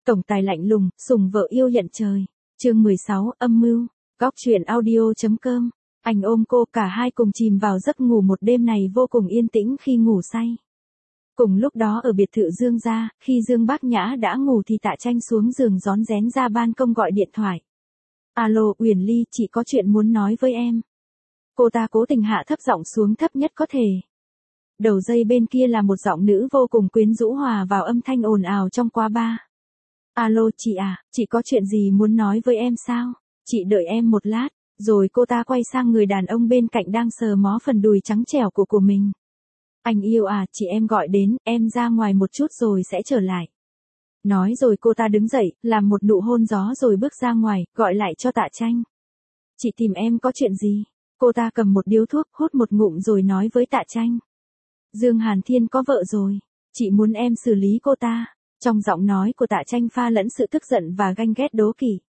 Tổng tài lạnh lùng, sủng vợ yêu nhận trời. Chương 16, âm mưu. Góc truyện audio.com. Anh ôm cô, cả hai cùng chìm vào giấc ngủ một đêm này vô cùng yên tĩnh khi ngủ say. Cùng lúc đó ở biệt thự Dương gia, khi Dương Bác Nhã đã ngủ thì Tạ Tranh xuống giường rón rén ra ban công gọi điện thoại. Alo, Uyển Ly, chị có chuyện muốn nói với em. Cô ta cố tình hạ thấp giọng xuống thấp nhất có thể. Đầu dây bên kia là một giọng nữ vô cùng quyến rũ hòa vào âm thanh ồn ào trong quán bar. Alo chị à, chị có chuyện gì muốn nói với em sao? Chị đợi em một lát. Rồi cô ta quay sang người đàn ông bên cạnh đang sờ mó phần đùi trắng trẻo của mình. Anh yêu à, chị em gọi đến, em ra ngoài một chút rồi sẽ trở lại. Nói rồi cô ta đứng dậy, làm một nụ hôn gió rồi bước ra ngoài, gọi lại cho Tạ Tranh. Chị tìm em có chuyện gì? Cô ta cầm một điếu thuốc, hút một ngụm rồi nói với Tạ Tranh. Dương Hàn Thiên có vợ rồi. Chị muốn em xử lý cô ta. Trong giọng nói của Tạ Tranh pha lẫn sự tức giận và ganh ghét đố kỵ.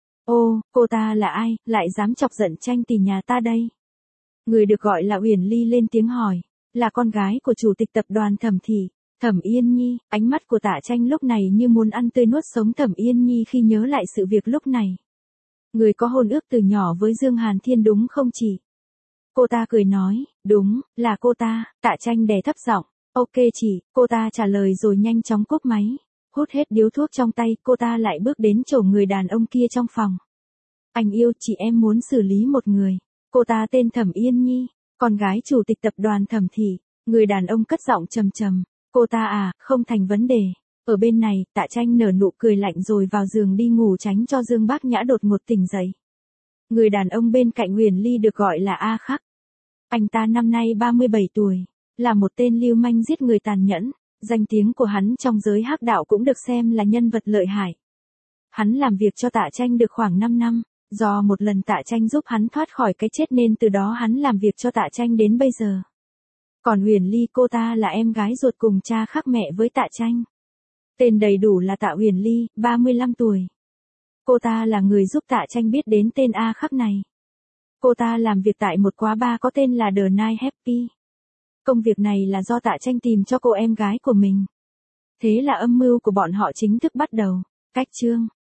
Ô, cô ta là ai, lại dám chọc giận Tranh tỷ nhà ta đây? Người được gọi là Uyển Ly lên tiếng hỏi. Là con gái của chủ tịch tập đoàn Thẩm Thị, Thẩm Yên Nhi. Ánh mắt của Tạ Tranh lúc này như muốn ăn tươi nuốt sống Thẩm Yên Nhi khi nhớ lại sự việc lúc này. Người có hôn ước từ nhỏ với Dương Hàn Thiên đúng không chị? Cô ta cười nói, đúng, là cô ta. Tạ Tranh đè thấp giọng, ok chị. Cô ta trả lời rồi nhanh chóng cúp máy. Hút hết điếu thuốc trong tay, cô ta lại bước đến chỗ người đàn ông kia trong phòng. Anh yêu, chị em muốn xử lý một người. Cô ta tên Thẩm Yên Nhi, con gái chủ tịch tập đoàn Thẩm Thị. Người đàn ông cất giọng trầm trầm. Cô ta à, không thành vấn đề. Ở bên này, Tạ Tranh nở nụ cười lạnh rồi vào giường đi ngủ tránh cho Dương Bác Nhã đột ngột tỉnh dậy. Người đàn ông bên cạnh Uyển Ly được gọi là A Khắc. Anh ta năm nay 37 tuổi, là một tên lưu manh giết người tàn nhẫn. Danh tiếng của hắn trong giới hắc đạo cũng được xem là nhân vật lợi hại. Hắn làm việc cho Tạ Tranh được khoảng 5 năm, do một lần Tạ Tranh giúp hắn thoát khỏi cái chết nên từ đó hắn làm việc cho Tạ Tranh đến bây giờ. Còn Uyển Ly, cô ta là em gái ruột cùng cha khác mẹ với Tạ Tranh. Tên đầy đủ là Tạ Uyển Ly, 35 tuổi. Cô ta là người giúp Tạ Tranh biết đến tên A Khắc này. Cô ta làm việc tại một quán bar có tên là The Night Happy. Công việc này là do Tạ Tranh tìm cho cô em gái của mình. Thế là âm mưu của bọn họ chính thức bắt đầu. Cách chương.